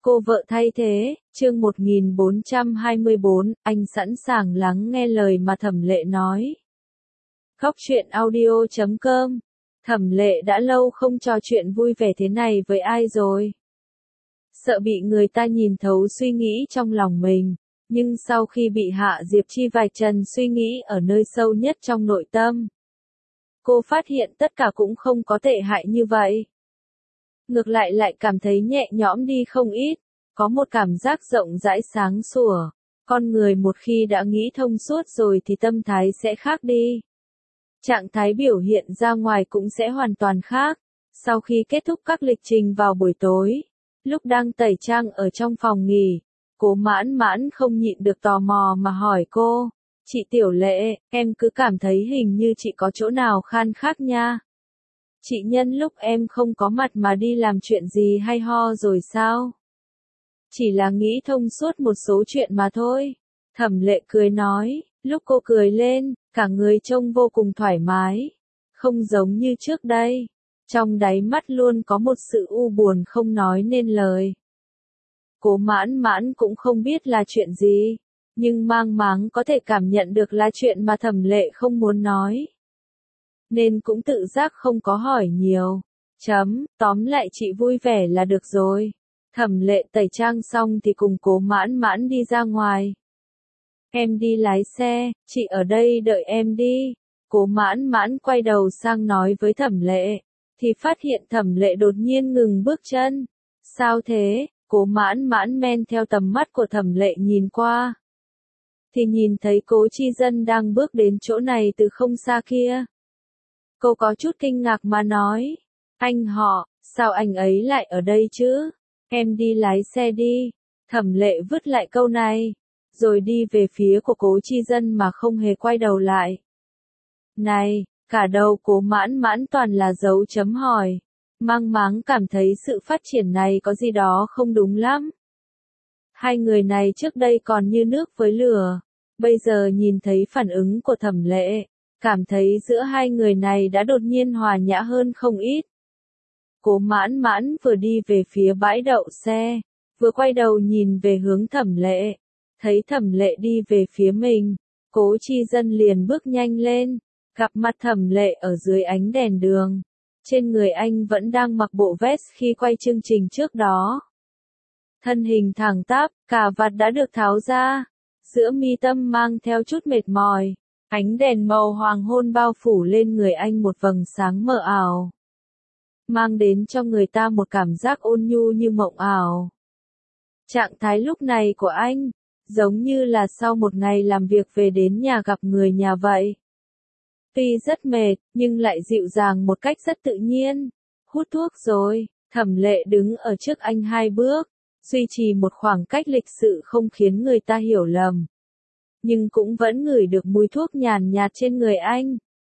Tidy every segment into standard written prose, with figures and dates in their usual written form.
Cô vợ thay thế, chương 1424, anh sẵn sàng lắng nghe lời mà Thẩm Lệ nói. Khóc chuyện audio.com. Thẩm Lệ đã lâu không trò chuyện vui vẻ thế này với ai rồi. Sợ bị người ta nhìn thấu suy nghĩ trong lòng mình, nhưng sau khi bị Hạ Diệp Chi vạch trần suy nghĩ ở nơi sâu nhất trong nội tâm, cô phát hiện tất cả cũng không có tệ hại như vậy. Ngược lại cảm thấy nhẹ nhõm đi không ít, có một cảm giác rộng rãi sáng sủa. Con người một khi đã nghĩ thông suốt rồi thì tâm thái sẽ khác đi. Trạng thái biểu hiện ra ngoài cũng sẽ hoàn toàn khác. Sau khi kết thúc các lịch trình vào buổi tối, lúc đang tẩy trang ở trong phòng nghỉ, Cố Mãn Mãn không nhịn được tò mò mà hỏi cô, "Chị Tiểu Lệ, em cứ cảm thấy hình như chị có chỗ nào khan khác nha. Chị nhân lúc em không có mặt mà đi làm chuyện gì hay ho rồi sao?" "Chỉ là nghĩ thông suốt một số chuyện mà thôi." Thẩm Lệ cười nói, lúc cô cười lên, cả người trông vô cùng thoải mái, không giống như trước đây. Trong đáy mắt luôn có một sự u buồn không nói nên lời. Cố Mãn Mãn cũng không biết là chuyện gì, nhưng mang máng có thể cảm nhận được là chuyện mà Thẩm Lệ không muốn nói, nên cũng tự giác không có hỏi nhiều. Tóm lại chị vui vẻ là được rồi. Thẩm Lệ tẩy trang xong thì cùng Cố Mãn Mãn đi ra ngoài. "Em đi lái xe, chị ở đây đợi em đi." Cố Mãn Mãn quay đầu sang nói với Thẩm Lệ, thì phát hiện Thẩm Lệ đột nhiên ngừng bước chân. "Sao thế?" Cố Mãn Mãn men theo tầm mắt của Thẩm Lệ nhìn qua, thì nhìn thấy Cố Chi Dân đang bước đến chỗ này từ không xa kia. Cô có chút kinh ngạc mà nói, "Anh họ, sao anh ấy lại ở đây chứ? Em đi lái xe đi." Thẩm Lệ vứt lại câu này, rồi đi về phía của Cố Chi Dân mà không hề quay đầu lại. Này, cả đầu Cố Mãn Mãn toàn là dấu chấm hỏi, mang máng cảm thấy sự phát triển này có gì đó không đúng lắm. Hai người này trước đây còn như nước với lửa, bây giờ nhìn thấy phản ứng của Thẩm Lệ, cảm thấy giữa hai người này đã đột nhiên hòa nhã hơn không ít. Cố Mãn Mãn vừa đi về phía bãi đậu xe, vừa quay đầu nhìn về hướng Thẩm Lệ, thấy Thẩm Lệ đi về phía mình, Cố Chi Dân liền bước nhanh lên, gặp mặt Thẩm Lệ ở dưới ánh đèn đường. Trên người anh vẫn đang mặc bộ vest khi quay chương trình trước đó. Thân hình thẳng tắp, cà vạt đã được tháo ra, giữa mi tâm mang theo chút mệt mỏi. Ánh đèn màu hoàng hôn bao phủ lên người anh một vầng sáng mờ ảo, mang đến cho người ta một cảm giác ôn nhu như mộng ảo. Trạng thái lúc này của anh, giống như là sau một ngày làm việc về đến nhà gặp người nhà vậy. Tuy rất mệt, nhưng lại dịu dàng một cách rất tự nhiên. "Hút thuốc rồi." Thẩm Lệ đứng ở trước anh 2 bước, duy trì một khoảng cách lịch sự không khiến người ta hiểu lầm, nhưng cũng vẫn ngửi được mùi thuốc nhàn nhạt trên người anh.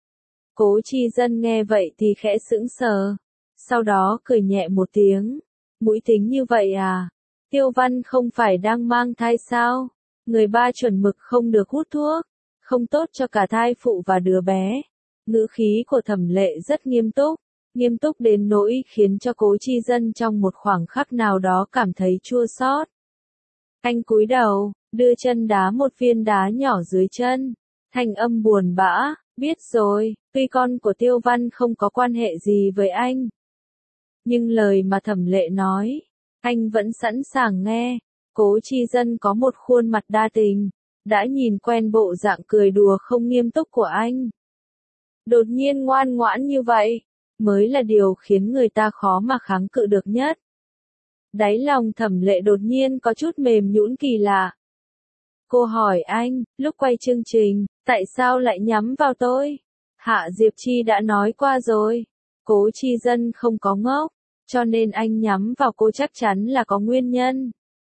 Cố Chi Dân nghe vậy thì khẽ sững sờ, sau đó cười nhẹ một tiếng. "Mũi tính như vậy à? Tiêu Văn không phải đang mang thai sao? Người ba chuẩn mực không được hút thuốc, không tốt cho cả thai phụ và đứa bé." Ngữ khí của Thẩm Lệ rất nghiêm túc đến nỗi khiến cho Cố Chi Dân trong một khoảng khắc nào đó cảm thấy chua xót. Anh cúi đầu, đưa chân đá một viên đá nhỏ dưới chân, thanh âm buồn bã, "Biết rồi, tuy con của Tiêu Văn không có quan hệ gì với anh, nhưng lời mà Thẩm Lệ nói, anh vẫn sẵn sàng nghe." Cố Chi Dân có một khuôn mặt đa tình, đã nhìn quen bộ dạng cười đùa không nghiêm túc của anh. Đột nhiên ngoan ngoãn như vậy, mới là điều khiến người ta khó mà kháng cự được nhất. Đáy lòng Thẩm Lệ đột nhiên có chút mềm nhũn kỳ lạ. Cô hỏi anh, "Lúc quay chương trình, tại sao lại nhắm vào tôi?" "Hạ Diệp Chi đã nói qua rồi." Cố Chi Dân không có ngốc, cho nên anh nhắm vào cô chắc chắn là có nguyên nhân.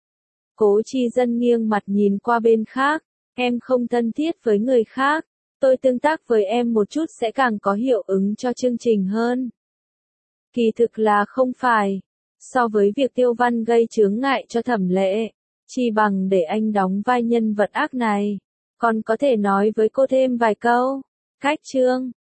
Cố Chi Dân nghiêng mặt nhìn qua bên khác, "Em không thân thiết với người khác, tôi tương tác với em một chút sẽ càng có hiệu ứng cho chương trình hơn." Kỳ thực là không phải. So với việc Tiêu Văn gây chướng ngại cho Thẩm Lệ, chi bằng để anh đóng vai nhân vật ác này, còn có thể nói với cô thêm vài câu. Cách chương